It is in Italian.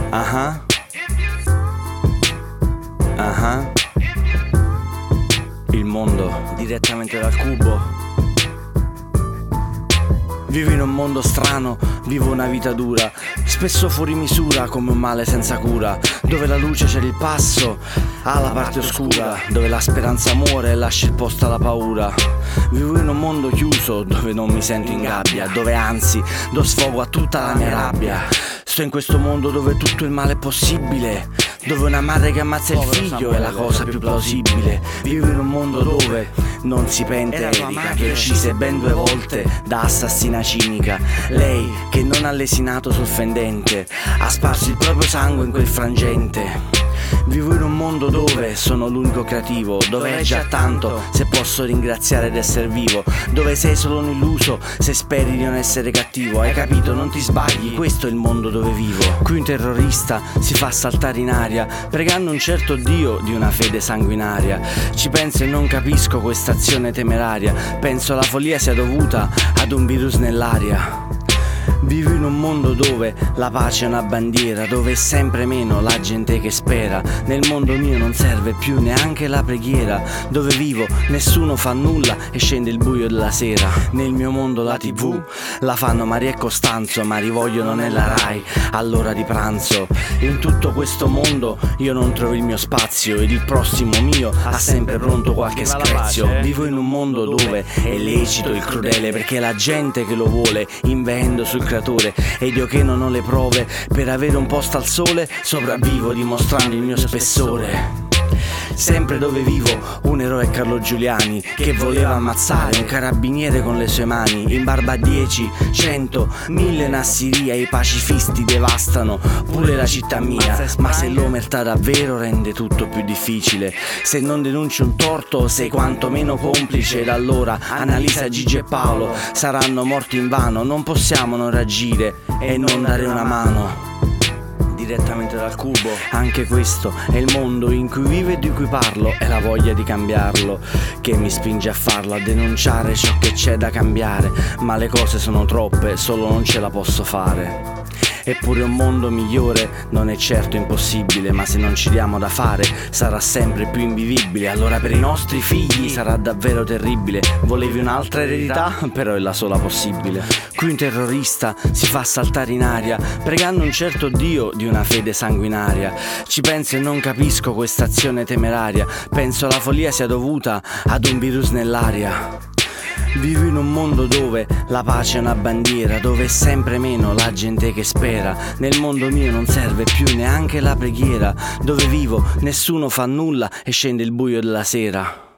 Ah, ah. Il mondo direttamente dal cubo. Vivo in un mondo strano, vivo una vita dura, spesso fuori misura come un male senza cura, dove la luce c'è il passo alla parte oscura, dove la speranza muore e lascia il posto alla paura. Vivo in un mondo chiuso dove non mi sento in gabbia, dove anzi do sfogo a tutta la mia rabbia. Sto in questo mondo dove tutto il male è possibile, dove una madre che ammazza il figlio è la cosa più plausibile. Vivo in un mondo dove non si pente Erika, che uccise ben 2 volte da assassina cinica. Lei che non ha lesinato sul fendente, ha sparso il proprio sangue in quel frangente. Vivo in un mondo dove sono l'unico creativo, dove è già tanto se posso ringraziare d'essere vivo, dove sei solo un illuso se speri di non essere cattivo. Hai capito? Non ti sbagli, questo è il mondo dove vivo. Qui un terrorista si fa saltare in aria, pregando un certo Dio di una fede sanguinaria. Ci penso e non capisco questa azione temeraria, penso la follia sia dovuta ad un virus nell'aria. Vivo in un mondo dove la pace è una bandiera, dove è sempre meno la gente che spera. Nel mondo mio non serve più neanche la preghiera, dove vivo nessuno fa nulla e scende il buio della sera. Nel mio mondo la TV la fanno Maria e Costanzo, ma rivogliono nella Rai all'ora di pranzo. In tutto questo mondo io non trovo il mio spazio ed il prossimo mio ha sempre pronto qualche screzio. Vivo in un mondo dove è lecito il crudele, perché la gente che lo vuole invendo sul creatore. Ed io che non ho le prove per avere un posto al sole, sopravvivo dimostrando il mio spessore. Sempre dove vivo un eroe è Carlo Giuliani, che voleva ammazzare un carabiniere con le sue mani. In barba a 10, 100, 1000 in Assiria i pacifisti devastano pure la città mia. Ma se l'omertà davvero rende tutto più difficile, se non denunci un torto sei quantomeno complice. Ed allora Annalisa, Gigi e Paolo saranno morti invano. Non possiamo non reagire e non dare una mano direttamente dal cubo. Anche questo è il mondo in cui vivo e di cui parlo, è la voglia di cambiarlo che mi spinge a farlo, a denunciare ciò che c'è da cambiare. Ma le cose sono troppe, solo non ce la posso fare. Eppure un mondo migliore non è certo impossibile, ma se non ci diamo da fare sarà sempre più invivibile. Allora per i nostri figli sarà davvero terribile. Volevi un'altra eredità? Però è la sola possibile. Qui un terrorista si fa saltare in aria, pregando un certo Dio di una fede sanguinaria. Ci penso e non capisco questa azione temeraria, penso la follia sia dovuta ad un virus nell'aria. Vivo in un mondo dove la pace è una bandiera, dove è sempre meno la gente che spera. Nel mondo mio non serve più neanche la preghiera, dove vivo nessuno fa nulla e scende il buio della sera.